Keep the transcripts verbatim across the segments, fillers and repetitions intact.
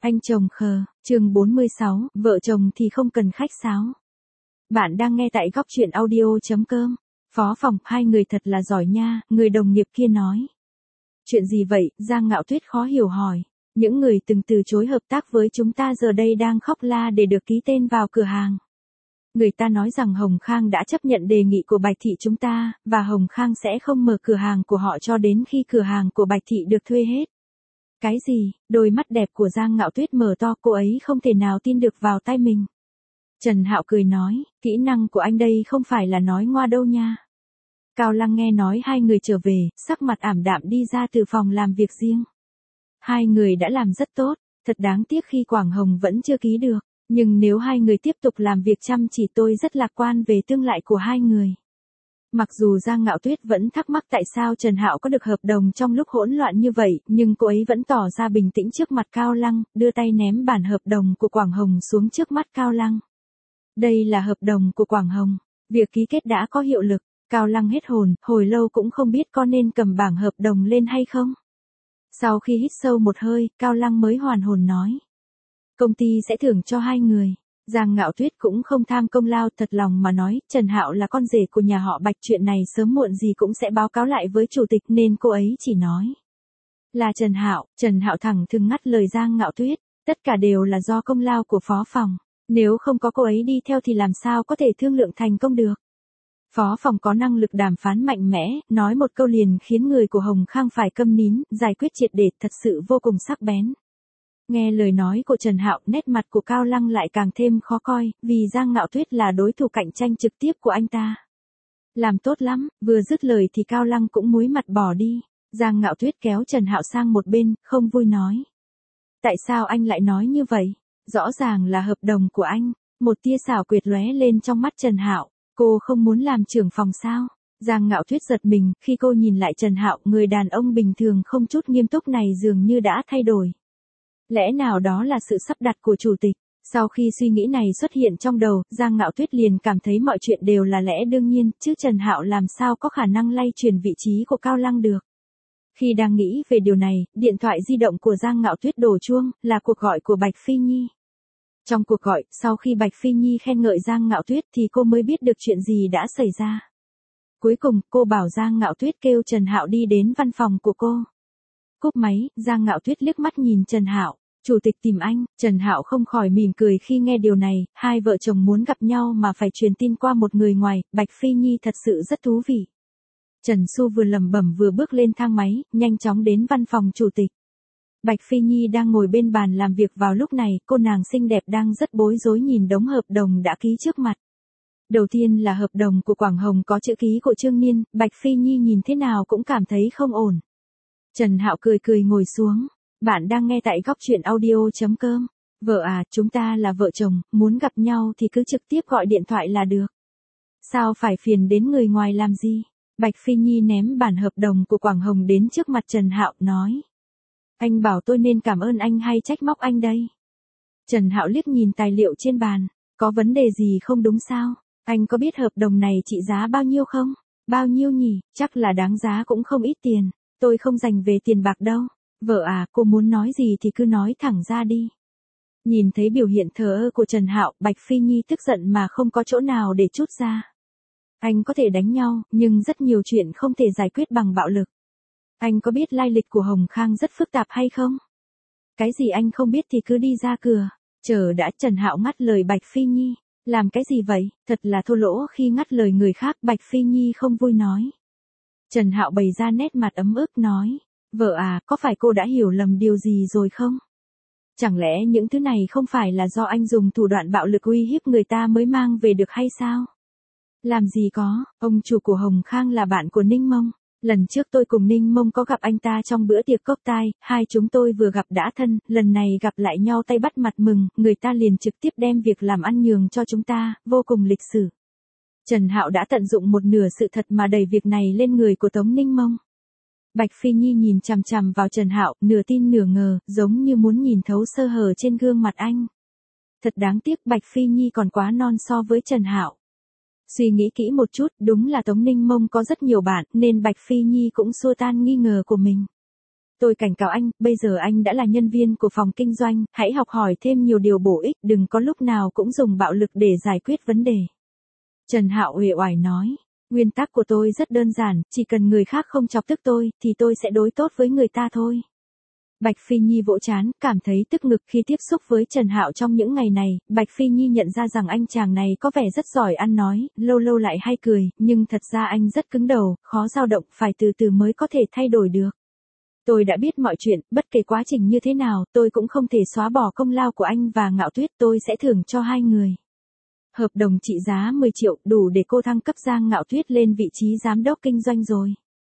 Anh chồng khờ, chương bốn mươi sáu, vợ chồng thì không cần khách sáo. Bạn đang nghe tại góc chuyện audio.com. Phó phòng, hai người thật là giỏi nha, người đồng nghiệp kia nói. Chuyện gì vậy, Giang Ngạo Tuyết khó hiểu hỏi. Những người từng từ chối hợp tác với chúng ta giờ đây đang khóc la để được ký tên vào cửa hàng. Người ta nói rằng Hồng Khang đã chấp nhận đề nghị của Bạch Thị chúng ta, và Hồng Khang sẽ không mở cửa hàng của họ cho đến khi cửa hàng của Bạch Thị được thuê hết. Cái gì? Đôi mắt đẹp của Giang Ngạo Tuyết mở to, cô ấy không thể nào tin được vào tai mình. Trần Hạo cười nói, kỹ năng của anh đây không phải là nói ngoa đâu nha. Cao Lăng nghe nói hai người trở về, sắc mặt ảm đạm đi ra từ phòng làm việc riêng. Hai người đã làm rất tốt, thật đáng tiếc khi Quảng Hồng vẫn chưa ký được, nhưng nếu hai người tiếp tục làm việc chăm chỉ tôi rất lạc quan về tương lai của hai người. Mặc dù Giang Ngạo Tuyết vẫn thắc mắc tại sao Trần Hạo có được hợp đồng trong lúc hỗn loạn như vậy, nhưng cô ấy vẫn tỏ ra bình tĩnh trước mặt Cao Lăng, đưa tay ném bản hợp đồng của Quảng Hồng xuống trước mắt Cao Lăng. Đây là hợp đồng của Quảng Hồng, việc ký kết đã có hiệu lực. Cao Lăng hết hồn, hồi lâu cũng không biết có nên cầm bảng hợp đồng lên hay không. Sau khi hít sâu một hơi, Cao Lăng mới hoàn hồn nói. Công ty sẽ thưởng cho hai người. Giang Ngạo Tuyết cũng không tham công lao, thật lòng mà nói, Trần Hạo là con rể của nhà họ Bạch, chuyện này sớm muộn gì cũng sẽ báo cáo lại với chủ tịch nên cô ấy chỉ nói. Là Trần Hạo, Trần Hạo thẳng thừng ngắt lời Giang Ngạo Tuyết, tất cả đều là do công lao của phó phòng, nếu không có cô ấy đi theo thì làm sao có thể thương lượng thành công được. Phó phòng có năng lực đàm phán mạnh mẽ, nói một câu liền khiến người của Hồng Khang phải câm nín, giải quyết triệt để, thật sự vô cùng sắc bén. Nghe lời nói của Trần Hạo, nét mặt của Cao Lăng lại càng thêm khó coi, vì Giang Ngạo Tuyết là đối thủ cạnh tranh trực tiếp của anh ta. Làm tốt lắm, vừa dứt lời thì Cao Lăng cũng muối mặt bỏ đi. Giang Ngạo Tuyết kéo Trần Hạo sang một bên, không vui nói. Tại sao anh lại nói như vậy? Rõ ràng là hợp đồng của anh. Một tia xảo quyệt lóe lên trong mắt Trần Hạo. Cô không muốn làm trưởng phòng sao? Giang Ngạo Tuyết giật mình, khi cô nhìn lại Trần Hạo, người đàn ông bình thường không chút nghiêm túc này dường như đã thay đổi. Lẽ nào đó là sự sắp đặt của chủ tịch? Sau khi suy nghĩ này xuất hiện trong đầu, Giang Ngạo Tuyết liền cảm thấy mọi chuyện đều là lẽ đương nhiên, chứ Trần Hạo làm sao có khả năng lay chuyển vị trí của Cao Lăng được. Khi đang nghĩ về điều này, điện thoại di động của Giang Ngạo Tuyết đổ chuông, là cuộc gọi của Bạch Phi Nhi. Trong cuộc gọi, sau khi Bạch Phi Nhi khen ngợi Giang Ngạo Tuyết thì cô mới biết được chuyện gì đã xảy ra. Cuối cùng, cô bảo Giang Ngạo Tuyết kêu Trần Hạo đi đến văn phòng của cô. Cúp máy, Giang Ngạo Tuyết liếc mắt nhìn Trần Hạo, chủ tịch tìm anh. Trần Hạo không khỏi mỉm cười khi nghe điều này, hai vợ chồng muốn gặp nhau mà phải truyền tin qua một người ngoài, Bạch Phi Nhi thật sự rất thú vị. Trần Xu vừa lẩm bẩm vừa bước lên thang máy, nhanh chóng đến văn phòng chủ tịch. Bạch Phi Nhi đang ngồi bên bàn làm việc vào lúc này, cô nàng xinh đẹp đang rất bối rối nhìn đống hợp đồng đã ký trước mặt. Đầu tiên là hợp đồng của Quảng Hồng có chữ ký của Trương Niên, Bạch Phi Nhi nhìn thế nào cũng cảm thấy không ổn. Trần Hạo cười cười ngồi xuống. Bạn đang nghe tại góc chuyện audio.com. Vợ à, chúng ta là vợ chồng, muốn gặp nhau thì cứ trực tiếp gọi điện thoại là được. Sao phải phiền đến người ngoài làm gì? Bạch Phi Nhi ném bản hợp đồng của Quảng Hồng đến trước mặt Trần Hạo, nói. Anh bảo tôi nên cảm ơn anh hay trách móc anh đây? Trần Hạo liếc nhìn tài liệu trên bàn. Có vấn đề gì không đúng sao? Anh có biết hợp đồng này trị giá bao nhiêu không? Bao nhiêu nhỉ? Chắc là đáng giá cũng không ít tiền. Tôi không dành về tiền bạc đâu. Vợ à, cô muốn nói gì thì cứ nói thẳng ra đi. Nhìn thấy biểu hiện thờ ơ của Trần Hạo, Bạch Phi Nhi tức giận mà không có chỗ nào để trút ra. Anh có thể đánh nhau, nhưng rất nhiều chuyện không thể giải quyết bằng bạo lực. Anh có biết lai lịch của Hồng Khang rất phức tạp hay không? Cái gì anh không biết thì cứ đi ra cửa. Chờ đã. Trần Hạo ngắt lời Bạch Phi Nhi. Làm cái gì vậy? Thật là thô lỗ khi ngắt lời người khác. Bạch Phi Nhi không vui nói. Trần Hạo bày ra nét mặt ấm ức nói. Vợ à, có phải cô đã hiểu lầm điều gì rồi không? Chẳng lẽ những thứ này không phải là do anh dùng thủ đoạn bạo lực uy hiếp người ta mới mang về được hay sao? Làm gì có, ông chủ của Hồng Khang là bạn của Ninh Mông. Lần trước tôi cùng Ninh Mông có gặp anh ta trong bữa tiệc cốc tai, hai chúng tôi vừa gặp đã thân, lần này gặp lại nhau tay bắt mặt mừng, người ta liền trực tiếp đem việc làm ăn nhường cho chúng ta, vô cùng lịch sử. Trần Hạo đã tận dụng một nửa sự thật mà đẩy việc này lên người của Tống Ninh Mông. Bạch Phi Nhi nhìn chằm chằm vào Trần Hạo, nửa tin nửa ngờ, giống như muốn nhìn thấu sơ hở trên gương mặt anh. Thật đáng tiếc, Bạch Phi Nhi còn quá non so với Trần Hạo. Suy nghĩ kỹ một chút, đúng là Tống Ninh Mông có rất nhiều bạn, nên Bạch Phi Nhi cũng xua tan nghi ngờ của mình. Tôi cảnh cáo anh, bây giờ anh đã là nhân viên của phòng kinh doanh, hãy học hỏi thêm nhiều điều bổ ích, đừng có lúc nào cũng dùng bạo lực để giải quyết vấn đề. Trần Hạo uể oải nói, nguyên tắc của tôi rất đơn giản, chỉ cần người khác không chọc tức tôi, thì tôi sẽ đối tốt với người ta thôi. Bạch Phi Nhi vỗ trán, cảm thấy tức ngực khi tiếp xúc với Trần Hạo trong những ngày này, Bạch Phi Nhi nhận ra rằng anh chàng này có vẻ rất giỏi ăn nói, lâu lâu lại hay cười, nhưng thật ra anh rất cứng đầu, khó dao động, phải từ từ mới có thể thay đổi được. Tôi đã biết mọi chuyện, bất kể quá trình như thế nào, tôi cũng không thể xóa bỏ công lao của anh và Ngạo Tuyết, tôi sẽ thưởng cho hai người. Hợp đồng trị giá mười triệu, đủ để cô thăng cấp Giang Ngạo Tuyết lên vị trí giám đốc kinh doanh rồi.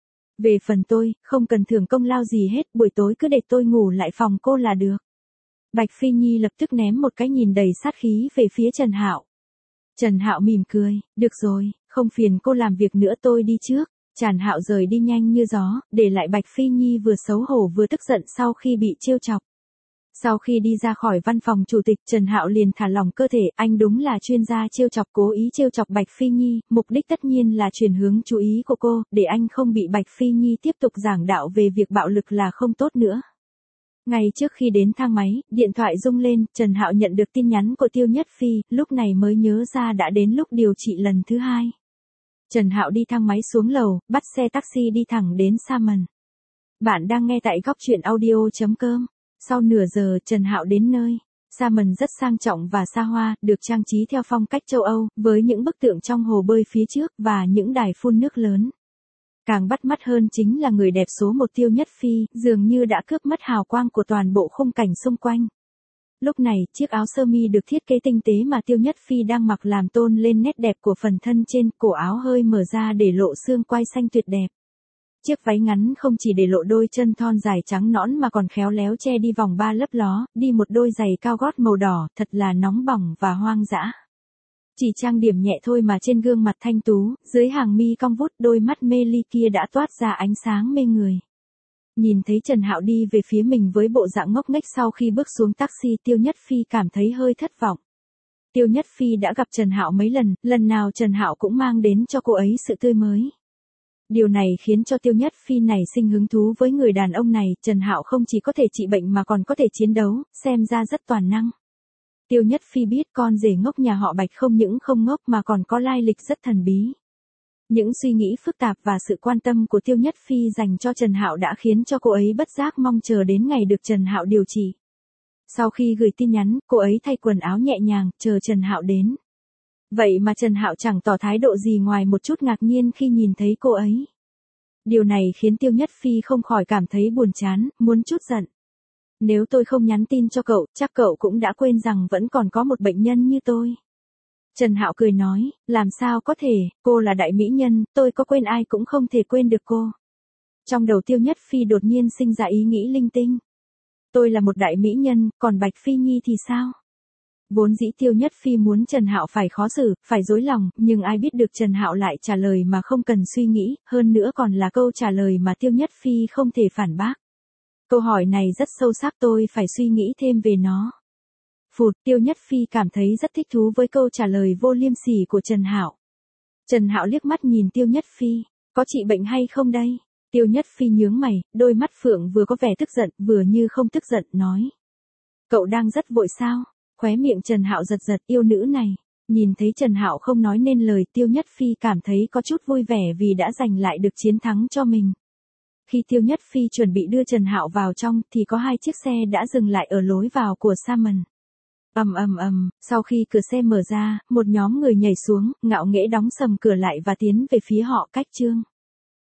Về phần tôi, không cần thưởng công lao gì hết, buổi tối cứ để tôi ngủ lại phòng cô là được. Bạch Phi Nhi lập tức ném một cái nhìn đầy sát khí về phía Trần Hạo. Trần Hạo mỉm cười, được rồi, không phiền cô làm việc nữa, tôi đi trước. Trần Hạo rời đi nhanh như gió, để lại Bạch Phi Nhi vừa xấu hổ vừa tức giận sau khi bị trêu chọc. Sau khi đi ra khỏi văn phòng chủ tịch, Trần Hạo liền thả lỏng cơ thể, anh đúng là chuyên gia trêu chọc, cố ý trêu chọc Bạch Phi Nhi, mục đích tất nhiên là chuyển hướng chú ý của cô, để anh không bị Bạch Phi Nhi tiếp tục giảng đạo về việc bạo lực là không tốt nữa. Ngay trước khi đến thang máy, điện thoại rung lên, Trần Hạo nhận được tin nhắn của Tiêu Nhất Phi, lúc này mới nhớ ra đã đến lúc điều trị lần thứ hai. Trần Hạo đi thang máy xuống lầu, bắt xe taxi đi thẳng đến Salmon. Bạn đang nghe tại góc truyện audio chấm com. Sau nửa giờ, Trần Hạo đến nơi. Salmon rất sang trọng và xa hoa, được trang trí theo phong cách châu Âu, với những bức tượng trong hồ bơi phía trước và những đài phun nước lớn. Càng bắt mắt hơn chính là người đẹp số một Tiêu Nhất Phi, dường như đã cướp mất hào quang của toàn bộ khung cảnh xung quanh. Lúc này, chiếc áo sơ mi được thiết kế tinh tế mà Tiêu Nhất Phi đang mặc làm tôn lên nét đẹp của phần thân trên, cổ áo hơi mở ra để lộ xương quai xanh tuyệt đẹp. Chiếc váy ngắn không chỉ để lộ đôi chân thon dài trắng nõn mà còn khéo léo che đi vòng ba lấp ló, đi một đôi giày cao gót màu đỏ, thật là nóng bỏng và hoang dã. Chỉ trang điểm nhẹ thôi mà trên gương mặt thanh tú, dưới hàng mi cong vút, đôi mắt mê ly kia đã toát ra ánh sáng mê người. Nhìn thấy Trần Hạo đi về phía mình với bộ dạng ngốc nghếch sau khi bước xuống taxi, Tiêu Nhất Phi cảm thấy hơi thất vọng. Tiêu Nhất Phi đã gặp Trần Hạo mấy lần, lần nào Trần Hạo cũng mang đến cho cô ấy sự tươi mới. Điều này khiến cho Tiêu Nhất Phi nảy sinh hứng thú với người đàn ông này, Trần Hạo không chỉ có thể trị bệnh mà còn có thể chiến đấu, xem ra rất toàn năng. Tiêu Nhất Phi biết con rể ngốc nhà họ Bạch không những không ngốc mà còn có lai lịch rất thần bí. Những suy nghĩ phức tạp và sự quan tâm của Tiêu Nhất Phi dành cho Trần Hạo đã khiến cho cô ấy bất giác mong chờ đến ngày được Trần Hạo điều trị. Sau khi gửi tin nhắn, cô ấy thay quần áo nhẹ nhàng, chờ Trần Hạo đến. Vậy mà Trần Hạo chẳng tỏ thái độ gì ngoài một chút ngạc nhiên khi nhìn thấy cô ấy. Điều này khiến Tiêu Nhất Phi không khỏi cảm thấy buồn chán, muốn chút giận. Nếu tôi không nhắn tin cho cậu, chắc cậu cũng đã quên rằng vẫn còn có một bệnh nhân như tôi. Trần Hạo cười nói, làm sao có thể, cô là đại mỹ nhân, tôi có quên ai cũng không thể quên được cô. Trong đầu Tiêu Nhất Phi đột nhiên sinh ra ý nghĩ linh tinh. Tôi là một đại mỹ nhân, còn Bạch Phi Nhi thì sao? Vốn dĩ Tiêu Nhất Phi muốn Trần Hạo phải khó xử, phải dối lòng, nhưng ai biết được Trần Hạo lại trả lời mà không cần suy nghĩ, hơn nữa còn là câu trả lời mà Tiêu Nhất Phi không thể phản bác. Câu hỏi này rất sâu sắc, tôi phải suy nghĩ thêm về nó. Phụt, Tiêu Nhất Phi cảm thấy rất thích thú với câu trả lời vô liêm sỉ của Trần Hạo. Trần Hạo liếc mắt nhìn Tiêu Nhất Phi, có trị bệnh hay không đây? Tiêu Nhất Phi nhướng mày, đôi mắt phượng vừa có vẻ tức giận, vừa như không tức giận, nói. Cậu đang rất vội sao? Khóe miệng Trần Hạo giật giật, yêu nữ này. Nhìn thấy Trần Hạo không nói nên lời, Tiêu Nhất Phi cảm thấy có chút vui vẻ vì đã giành lại được chiến thắng cho mình. Khi Tiêu Nhất Phi chuẩn bị đưa Trần Hạo vào trong thì có hai chiếc xe đã dừng lại ở lối vào của Salmon. Ầm ầm ầm, sau khi cửa xe mở ra, một nhóm người nhảy xuống, ngạo nghễ đóng sầm cửa lại và tiến về phía họ. Cách chương